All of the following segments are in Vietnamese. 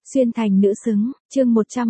Xuyên thành nữ xứng, chương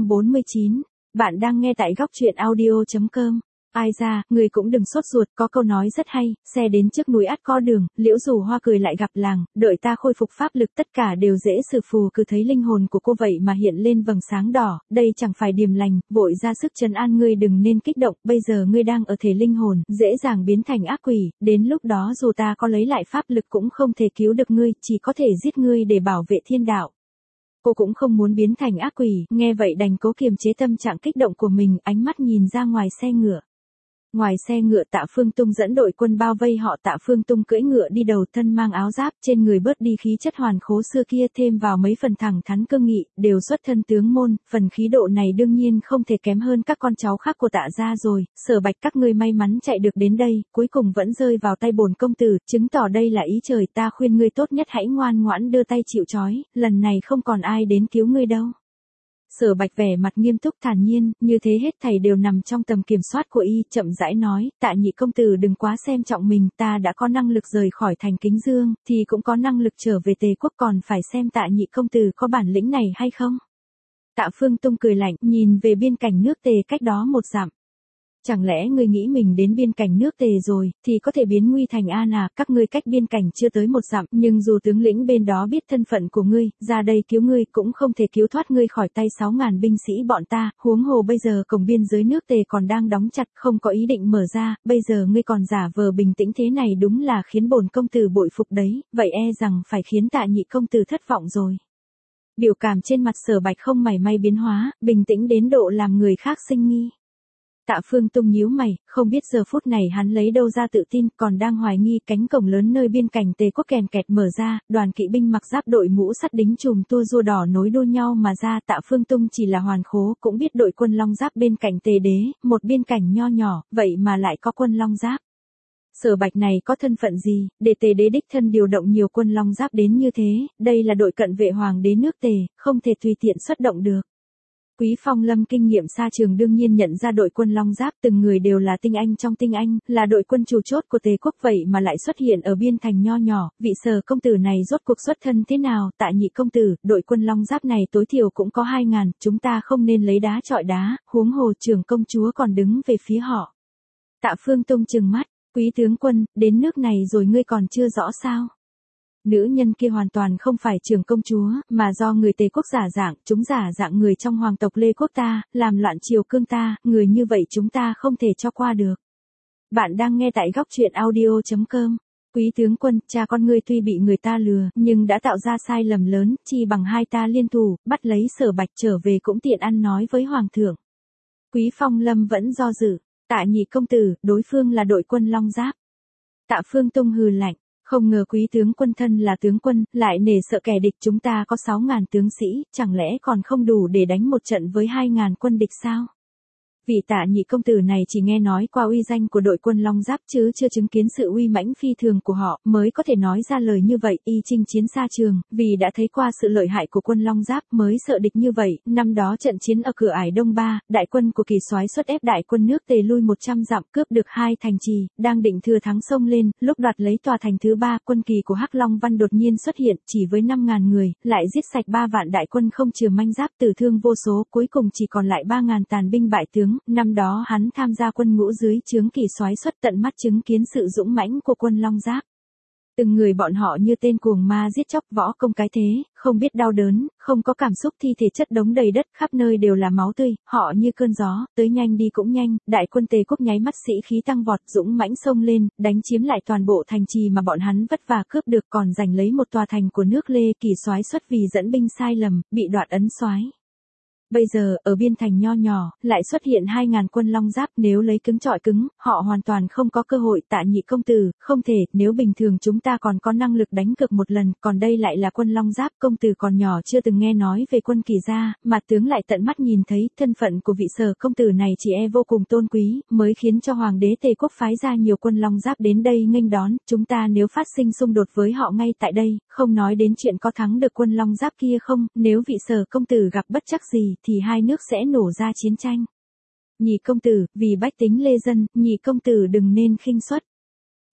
149. Bạn đang nghe tại góc truyện audio.com. Ai ra, người cũng đừng sốt ruột, có câu nói rất hay, xe đến trước núi ắt có đường, liễu dù hoa cười lại gặp làng, đợi ta khôi phục pháp lực tất cả đều dễ xử phù. Cứ thấy linh hồn của cô vậy mà hiện lên vầng sáng đỏ, đây chẳng phải điềm lành, vội ra sức trấn an ngươi đừng nên kích động, bây giờ ngươi đang ở thể linh hồn, dễ dàng biến thành ác quỷ, đến lúc đó dù ta có lấy lại pháp lực cũng không thể cứu được ngươi, chỉ có thể giết ngươi để bảo vệ thiên đạo. Cô cũng không muốn biến thành ác quỷ, nghe vậy đành cố kiềm chế tâm trạng kích động của mình, ánh mắt nhìn ra ngoài xe ngựa. Ngoài xe ngựa Tạ Phương Tung dẫn đội quân bao vây họ. Tạ Phương Tung cưỡi ngựa đi đầu, thân mang áo giáp, trên người bớt đi khí chất hoàn khố xưa kia, thêm vào mấy phần thẳng thắn cương nghị, đều xuất thân tướng môn, phần khí độ này đương nhiên không thể kém hơn các con cháu khác của Tạ gia rồi. Sở Bạch các ngươi may mắn chạy được đến đây, cuối cùng vẫn rơi vào tay bổn công tử, chứng tỏ đây là ý trời, ta khuyên ngươi tốt nhất hãy ngoan ngoãn đưa tay chịu trói, lần này không còn ai đến cứu ngươi đâu. Sở Bạch vẻ mặt nghiêm túc thản nhiên, như thế hết thảy đều nằm trong tầm kiểm soát của y, chậm rãi nói, Tạ nhị công tử đừng quá xem trọng mình, ta đã có năng lực rời khỏi thành Kính Dương, thì cũng có năng lực trở về Tề quốc, còn phải xem Tạ nhị công tử có bản lĩnh này hay không. Tạ Phương Tung cười lạnh, nhìn về biên cảnh nước Tề cách đó một dặm. Chẳng lẽ ngươi nghĩ mình đến biên cảnh nước Tề rồi, thì có thể biến nguy thành an à, các ngươi cách biên cảnh chưa tới một dặm, nhưng dù tướng lĩnh bên đó biết thân phận của ngươi, ra đây cứu ngươi cũng không thể cứu thoát ngươi khỏi tay 6.000 binh sĩ bọn ta, huống hồ bây giờ cổng biên giới nước Tề còn đang đóng chặt, không có ý định mở ra, bây giờ ngươi còn giả vờ bình tĩnh thế này đúng là khiến bổn công tử bội phục đấy, vậy e rằng phải khiến Tạ nhị công tử thất vọng rồi. Biểu cảm trên mặt Sở Bạch không mảy may biến hóa, bình tĩnh đến độ làm người khác sinh nghi. Tạ Phương Tung nhíu mày, không biết giờ phút này hắn lấy đâu ra tự tin, còn đang hoài nghi. Cánh cổng lớn nơi biên cảnh Tề quốc kèn kẹt mở ra, đoàn kỵ binh mặc giáp đội mũ sắt đính chùm tua rua đỏ nối đuôi nhau mà ra. Tạ Phương Tung chỉ là hoàn khố, cũng biết đội quân long giáp bên cạnh Tề đế, một biên cảnh nho nhỏ, vậy mà lại có quân long giáp. Sở Bạch này có thân phận gì, để Tề đế đích thân điều động nhiều quân long giáp đến như thế, đây là đội cận vệ hoàng đế nước Tề, không thể tùy tiện xuất động được. Quý Phong Lâm kinh nghiệm xa trường đương nhiên nhận ra đội quân long giáp từng người đều là tinh anh trong tinh anh, là đội quân chủ chốt của Tề quốc, vậy mà lại xuất hiện ở biên thành nho nhỏ, vị Sở công tử này rốt cuộc xuất thân thế nào? Tạ nhị công tử, đội quân long giáp này tối thiểu cũng có 2.000, chúng ta không nên lấy đá chọi đá, huống hồ trưởng công chúa còn đứng về phía họ. Tạ Phương Tung trừng mắt, quý tướng quân, đến nước này rồi ngươi còn chưa rõ sao? Nữ nhân kia hoàn toàn không phải trưởng công chúa, mà do người Tề quốc giả dạng, chúng giả dạng người trong hoàng tộc Lê quốc ta, làm loạn triều cương ta, người như vậy chúng ta không thể cho qua được. Bạn đang nghe tại góc truyện audio.com. Quý tướng quân, cha con ngươi tuy bị người ta lừa, nhưng đã tạo ra sai lầm lớn, chi bằng hai ta liên thủ, bắt lấy Sở Bạch trở về cũng tiện ăn nói với hoàng thượng. Quý Phong Lâm vẫn do dự, Tạ nhị công tử, đối phương là đội quân long giáp. Tạ Phương Tung hừ lạnh. Không ngờ quý tướng quân thân là tướng quân, lại nể sợ kẻ địch, chúng ta có 6.000 tướng sĩ, chẳng lẽ còn không đủ để đánh một trận với 2.000 quân địch sao? Vị Tạ nhị công tử này chỉ nghe nói qua uy danh của đội quân long giáp chứ chưa chứng kiến sự uy mãnh phi thường của họ, mới có thể nói ra lời như vậy. Y chinh chiến xa trường, vì đã thấy qua sự lợi hại của quân long giáp mới sợ địch như vậy. Năm đó trận chiến ở cửa ải Đông Ba, đại quân của Kỳ soái xuất ép đại quân nước Tề lui 100 dặm, cướp được 2 thành trì, đang định thừa thắng xông lên, lúc đoạt lấy tòa thành thứ 3, quân Kỳ của Hắc Long Văn đột nhiên xuất hiện, chỉ với 5.000 người, lại giết sạch 3 vạn đại quân không chừa manh giáp, tử thương vô số, cuối cùng chỉ còn lại 3.000 tàn binh bại tướng. Năm đó hắn tham gia quân ngũ dưới trướng Kỳ soái xuất, tận mắt chứng kiến sự dũng mãnh của quân long giáp. Từng người bọn họ như tên cuồng ma giết chóc, võ công cái thế, không biết đau đớn, không có cảm xúc, thi thể chất đống đầy đất, khắp nơi đều là máu tươi, họ như cơn gió, tới nhanh đi cũng nhanh. Đại quân Tề quốc nháy mắt sĩ khí tăng vọt, dũng mãnh xông lên, đánh chiếm lại toàn bộ thành trì mà bọn hắn vất vả cướp được, còn giành lấy một tòa thành của nước Lê. Kỳ soái xuất vì dẫn binh sai lầm, bị đoạt ấn soái. Bây giờ, ở biên thành nho nhỏ, lại xuất hiện 2.000 quân long giáp, nếu lấy cứng chọi cứng, họ hoàn toàn không có cơ hội. Tạ nhị công tử, không thể, nếu bình thường chúng ta còn có năng lực đánh cược một lần, còn đây lại là quân long giáp, công tử còn nhỏ chưa từng nghe nói về quân Kỳ gia, mà tướng lại tận mắt nhìn thấy, thân phận của vị Sở công tử này chỉ e vô cùng tôn quý, mới khiến cho hoàng đế Tề quốc phái ra nhiều quân long giáp đến đây nghênh đón. Chúng ta nếu phát sinh xung đột với họ ngay tại đây, không nói đến chuyện có thắng được quân long giáp kia không, nếu vị Sở công tử gặp bất trắc gì, thì hai nước sẽ nổ ra chiến tranh. Nhị công tử, vì bách tính lê dân, nhị công tử đừng nên khinh suất.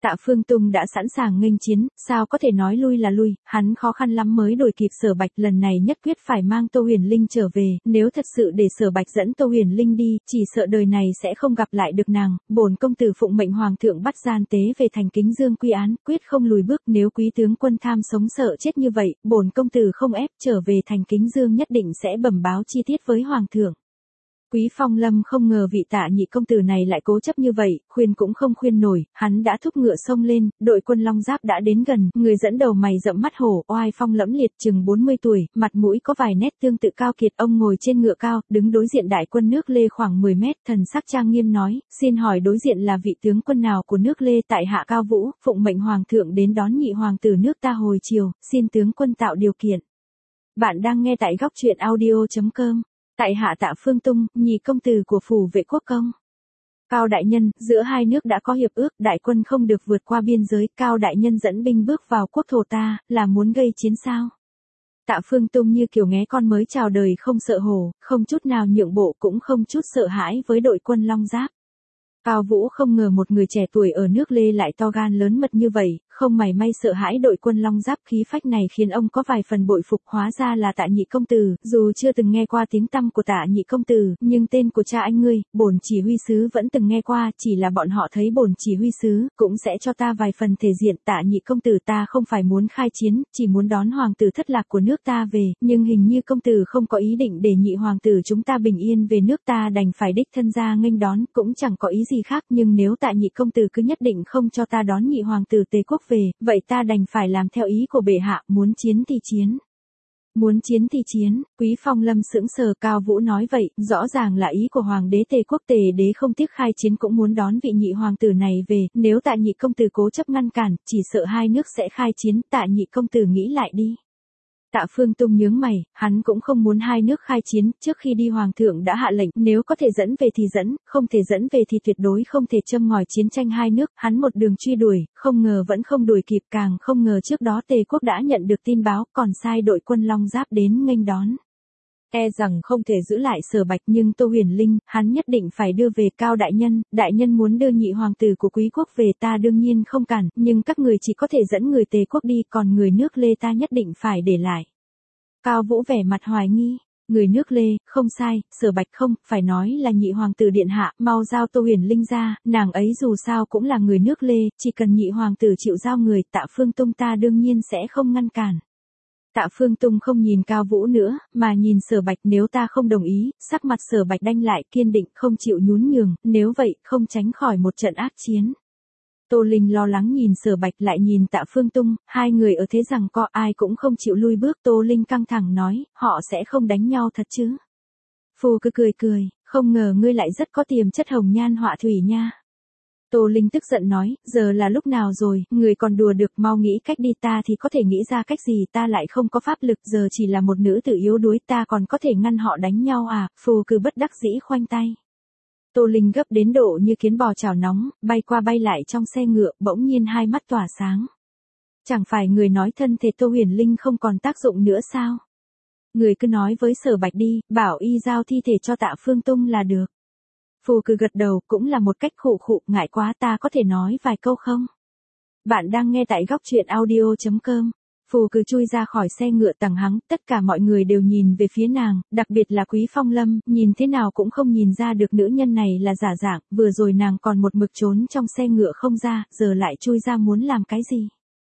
Tạ Phương Tung đã sẵn sàng nghênh chiến, sao có thể nói lui là lui, hắn khó khăn lắm mới đuổi kịp Sở Bạch, lần này nhất quyết phải mang Tô Huyền Linh trở về, nếu thật sự để Sở Bạch dẫn Tô Huyền Linh đi, chỉ sợ đời này sẽ không gặp lại được nàng, bổn công tử phụng mệnh hoàng thượng bắt gian tế về thành Kính Dương quy án, quyết không lùi bước, nếu quý tướng quân tham sống sợ chết như vậy, bổn công tử không ép, trở về thành Kính Dương nhất định sẽ bẩm báo chi tiết với hoàng thượng. Quý Phong Lâm không ngờ vị Tạ nhị công tử này lại cố chấp như vậy, khuyên cũng không khuyên nổi, hắn đã thúc ngựa xông lên, đội quân Long Giáp đã đến gần, người dẫn đầu mày rậm mắt hổ, oai phong lẫm liệt, chừng 40 tuổi, mặt mũi có vài nét tương tự Cao Kiệt, ông ngồi trên ngựa cao, đứng đối diện đại quân nước Lê khoảng 10 mét, thần sắc trang nghiêm nói, xin hỏi đối diện là vị tướng quân nào của nước Lê, tại hạ Cao Vũ, phụng mệnh hoàng thượng đến đón nhị hoàng tử nước ta hồi chiều, xin tướng quân tạo điều kiện. Bạn đang nghe tại góc truyện audio.com. Tại hạ Tạ Phương Tung, nhị công tử của phủ vệ quốc công. Cao đại nhân, giữa hai nước đã có hiệp ước, đại quân không được vượt qua biên giới, Cao đại nhân dẫn binh bước vào quốc thổ ta, là muốn gây chiến sao? Tạ Phương Tung như kiểu nghé con mới chào đời, không sợ hổ, không chút nào nhượng bộ, cũng không chút sợ hãi với đội quân Long Giáp. Cao Vũ không ngờ một người trẻ tuổi ở nước Lê lại to gan lớn mật như vậy, không mảy may sợ hãi đội quân Long Giáp, khí phách này khiến ông có vài phần bội phục, hóa ra là Tạ nhị công tử, dù chưa từng nghe qua tiếng tăm của Tạ nhị công tử, nhưng tên của cha anh ngươi, bổn chỉ huy sứ vẫn từng nghe qua, chỉ là bọn họ thấy bổn chỉ huy sứ, cũng sẽ cho ta vài phần thể diện. Tạ nhị công tử, ta không phải muốn khai chiến, chỉ muốn đón hoàng tử thất lạc của nước ta về, nhưng hình như công tử không có ý định để nhị hoàng tử chúng ta bình yên về nước ta, đành phải đích thân ra nghênh đón, cũng chẳng có ý gì khác, nhưng nếu Tạ nhị công tử cứ nhất định không cho ta đón nhị hoàng tử Tề quốc về, vậy ta đành phải làm theo ý của bệ hạ, muốn chiến thì chiến. Muốn chiến thì chiến, Quý Phong Lâm sững sờ. Cao Vũ nói vậy, rõ ràng là ý của hoàng đế Tề quốc, Tề đế không tiếc khai chiến cũng muốn đón vị nhị hoàng tử này về, nếu Tạ nhị công tử cố chấp ngăn cản, chỉ sợ hai nước sẽ khai chiến, Tạ nhị công tử nghĩ lại đi. Tạ Phương Tung nhướng mày, hắn cũng không muốn hai nước khai chiến, trước khi đi hoàng thượng đã hạ lệnh, nếu có thể dẫn về thì dẫn, không thể dẫn về thì tuyệt đối không thể châm ngòi chiến tranh hai nước, hắn một đường truy đuổi, không ngờ vẫn không đuổi kịp, càng không ngờ trước đó Tề quốc đã nhận được tin báo, còn sai đội quân Long Giáp đến nghênh đón. E rằng không thể giữ lại Sở Bạch, nhưng Tô Huyền Linh, hắn nhất định phải đưa về. Cao đại nhân muốn đưa nhị hoàng tử của quý quốc về, ta đương nhiên không cản, nhưng các người chỉ có thể dẫn người Tề quốc đi, còn người nước Lê ta nhất định phải để lại. Cao Vũ vẻ mặt hoài nghi, người nước Lê, không sai, Sở Bạch không, phải nói là nhị hoàng tử điện hạ, mau giao Tô Huyền Linh ra, nàng ấy dù sao cũng là người nước Lê, chỉ cần nhị hoàng tử chịu giao người, Tạ Phương Tung ta đương nhiên sẽ không ngăn cản. Tạ Phương Tung không nhìn Cao Vũ nữa, mà nhìn Sở Bạch, nếu ta không đồng ý, sắc mặt Sở Bạch đanh lại, kiên định không chịu nhún nhường, nếu vậy, không tránh khỏi một trận ác chiến. Tô Linh lo lắng nhìn Sở Bạch lại nhìn Tạ Phương Tung, hai người ở thế rằng có ai cũng không chịu lui bước. Tô Linh căng thẳng nói, họ sẽ không đánh nhau thật chứ? Phù cứ cười, không ngờ ngươi lại rất có tiềm chất hồng nhan họa thủy nha. Tô Linh tức giận nói, giờ là lúc nào rồi, người còn đùa được, mau nghĩ cách đi, ta thì có thể nghĩ ra cách gì, ta lại không có pháp lực, giờ chỉ là một nữ tử yếu đuối, ta còn có thể ngăn họ đánh nhau à? Phù cứ bất đắc dĩ khoanh tay. Tô Linh gấp đến độ như kiến bò chảo nóng, bay qua bay lại trong xe ngựa, bỗng nhiên hai mắt tỏa sáng. Chẳng phải người nói thân thể Tô Huyền Linh không còn tác dụng nữa sao? Người cứ nói với Sở Bạch đi, bảo y giao thi thể cho Tạ Phương Tung là được. Phù cứ gật đầu, cũng là một cách khụ, ngại quá, ta có thể nói vài câu không? Bạn đang nghe tại góc truyện audio.com. Phù cứ chui ra khỏi xe ngựa tằng hắng, tất cả mọi người đều nhìn về phía nàng, đặc biệt là Quý Phong Lâm, nhìn thế nào cũng không nhìn ra được nữ nhân này là giả dạng, vừa rồi nàng còn một mực trốn trong xe ngựa không ra, giờ lại chui ra muốn làm cái gì?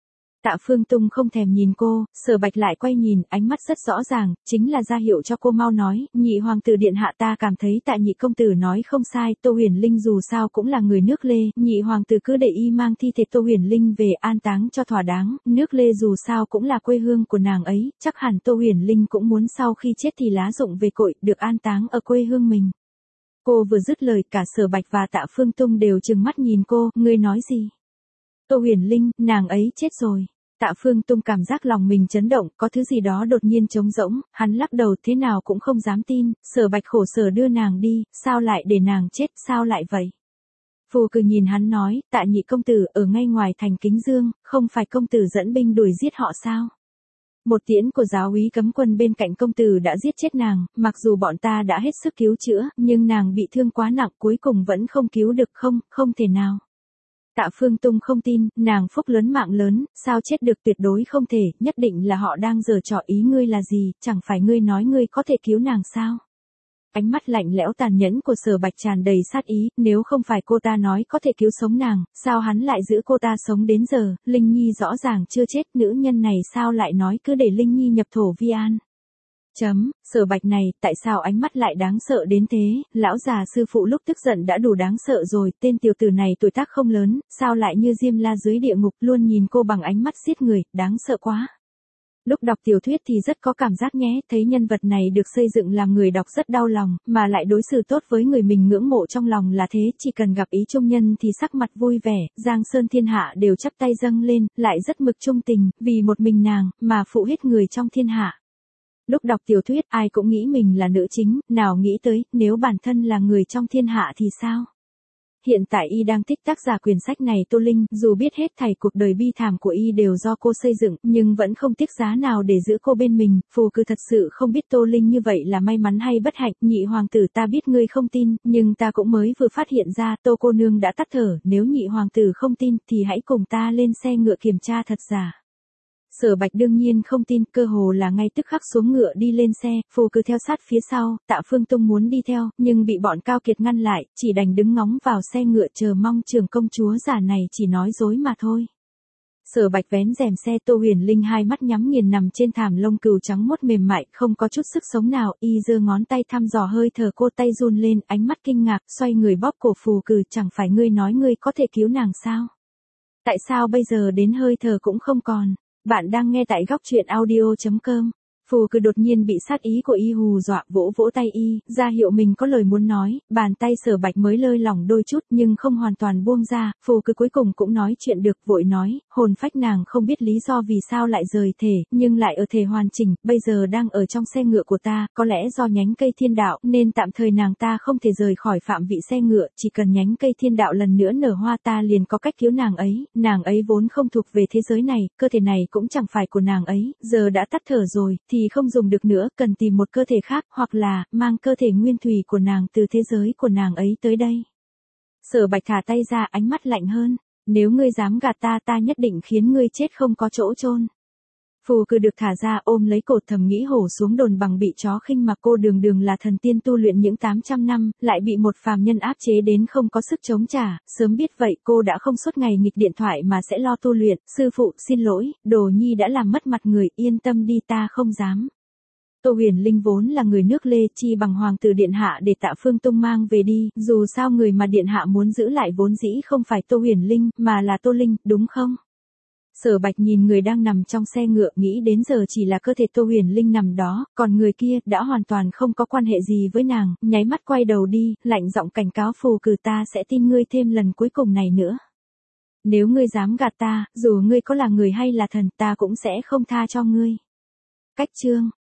Tạ Phương Tung không thèm nhìn cô, Sở Bạch lại quay nhìn, ánh mắt rất rõ ràng, chính là ra hiệu cho cô mau nói, nhị hoàng tử điện hạ, ta cảm thấy Tạ nhị công tử nói không sai, Tô Huyền Linh dù sao cũng là người nước Lê, nhị hoàng tử cứ để y mang thi thể Tô Huyền Linh về an táng cho thỏa đáng, nước Lê dù sao cũng là quê hương của nàng ấy, chắc hẳn Tô Huyền Linh cũng muốn sau khi chết thì lá rụng về cội, được an táng ở quê hương mình. Cô vừa dứt lời, cả Sở Bạch và Tạ Phương Tung đều trừng mắt nhìn cô, ngươi nói gì? Tô Huyền Linh, nàng ấy chết rồi. Tạ Phương Tung cảm giác lòng mình chấn động, có thứ gì đó đột nhiên trống rỗng, hắn lắc đầu thế nào cũng không dám tin, Sở Bạch khổ sở đưa nàng đi, sao lại để nàng chết, sao lại vậy? Phù cứ nhìn hắn nói, Tạ nhị công tử ở ngay ngoài thành Kính Dương, không phải công tử dẫn binh đuổi giết họ sao? Một tiễn của giáo úy cấm quân bên cạnh công tử đã giết chết nàng, mặc dù bọn ta đã hết sức cứu chữa, nhưng nàng bị thương quá nặng cuối cùng vẫn không cứu được, không thể nào. Tạ Phương Tung không tin, nàng phúc lớn mạng lớn, sao chết được, tuyệt đối không thể, nhất định là họ đang giở trò, ý ngươi là gì, chẳng phải ngươi nói ngươi có thể cứu nàng sao? Ánh mắt lạnh lẽo tàn nhẫn của Sở Bạch tràn đầy sát ý, nếu không phải cô ta nói có thể cứu sống nàng, sao hắn lại giữ cô ta sống đến giờ, Linh Nhi rõ ràng chưa chết, nữ nhân này sao lại nói cứ để Linh Nhi nhập thổ vi an. Sở Bạch này, tại sao ánh mắt lại đáng sợ đến thế, lão già sư phụ lúc tức giận đã đủ đáng sợ rồi, tên tiểu tử này tuổi tác không lớn, sao lại như Diêm La dưới địa ngục, luôn nhìn cô bằng ánh mắt giết người, đáng sợ quá. Lúc đọc tiểu thuyết thì rất có cảm giác nhé, thấy nhân vật này được xây dựng làm người đọc rất đau lòng, mà lại đối xử tốt với người mình ngưỡng mộ trong lòng là thế, chỉ cần gặp ý trung nhân thì sắc mặt vui vẻ, Giang Sơn thiên hạ đều chắp tay dâng lên, lại rất mực trung tình, vì một mình nàng, mà phụ hết người trong thiên hạ. Lúc đọc tiểu thuyết ai cũng nghĩ mình là nữ chính, nào nghĩ tới, nếu bản thân là người trong thiên hạ thì sao? Hiện tại y đang thích tác giả quyển sách này Tô Linh, dù biết hết thảy cuộc đời bi thảm của y đều do cô xây dựng, nhưng vẫn không tiếc giá nào để giữ cô bên mình, Phù Cừ thật sự không biết Tô Linh như vậy là may mắn hay bất hạnh, nhị hoàng tử ta biết ngươi không tin, nhưng ta cũng mới vừa phát hiện ra Tô cô nương đã tắt thở, nếu nhị hoàng tử không tin thì hãy cùng ta lên xe ngựa kiểm tra thật giả. Sở Bạch đương nhiên không tin, cơ hồ là ngay tức khắc xuống ngựa đi lên xe, Phù Cừ theo sát phía sau, Tạ Phương Tung muốn đi theo, nhưng bị bọn Cao Kiệt ngăn lại, chỉ đành đứng ngóng vào xe ngựa chờ mong trưởng công chúa già này chỉ nói dối mà thôi. Sở Bạch vén rèm xe, Tô Huyền Linh hai mắt nhắm nghiền nằm trên thảm lông cừu trắng muốt mềm mại, không có chút sức sống nào, y giơ ngón tay thăm dò hơi thở cô, tay run lên, ánh mắt kinh ngạc, xoay người bóp cổ Phù Cừ, chẳng phải ngươi nói ngươi có thể cứu nàng sao? Tại sao bây giờ đến hơi thở cũng không còn? Bạn đang nghe tại góc truyện audio.com. Phù Cừ đột nhiên bị sát ý của y hù dọa, vỗ vỗ tay y, ra hiệu mình có lời muốn nói, bàn tay Sở Bạch mới lơi lỏng đôi chút nhưng không hoàn toàn buông ra, Phù Cừ cuối cùng cũng nói chuyện được, vội nói, hồn phách nàng không biết lý do vì sao lại rời thể, nhưng lại ở thể hoàn chỉnh, bây giờ đang ở trong xe ngựa của ta, có lẽ do nhánh cây thiên đạo, nên tạm thời nàng ta không thể rời khỏi phạm vị xe ngựa, chỉ cần nhánh cây thiên đạo lần nữa nở hoa ta liền có cách cứu nàng ấy vốn không thuộc về thế giới này, cơ thể này cũng chẳng phải của nàng ấy, giờ đã tắt thở rồi, thì không dùng được nữa, cần tìm một cơ thể khác, hoặc là, mang cơ thể nguyên thủy của nàng từ thế giới của nàng ấy tới đây. Sở Bạch thả tay ra, ánh mắt lạnh hơn, nếu ngươi dám gạt ta, ta nhất định khiến ngươi chết không có chỗ chôn. Phù Cừ được thả ra, ôm lấy cột, thầm nghĩ hổ xuống đồn bằng bị chó khinh, mà cô đường đường là thần tiên tu luyện những 800 năm, lại bị một phàm nhân áp chế đến không có sức chống trả, sớm biết vậy cô đã không suốt ngày nghịch điện thoại mà sẽ lo tu luyện, sư phụ, xin lỗi, Đồ Nhi đã làm mất mặt người, yên tâm đi, ta không dám. Tô Huyền Linh vốn là người nước Lê, chi bằng hoàng tử điện hạ để Tạ Phương Tung mang về đi, dù sao người mà điện hạ muốn giữ lại vốn dĩ không phải Tô Huyền Linh, mà là Tô Linh, đúng không? Sở Bạch nhìn người đang nằm trong xe ngựa, nghĩ đến giờ chỉ là cơ thể Tô Huyền Linh nằm đó, còn người kia đã hoàn toàn không có quan hệ gì với nàng, nháy mắt quay đầu đi, lạnh giọng cảnh cáo Phù Cừ, ta sẽ tin ngươi thêm lần cuối cùng này nữa. Nếu ngươi dám gạt ta, dù ngươi có là người hay là thần, ta cũng sẽ không tha cho ngươi. Cách chương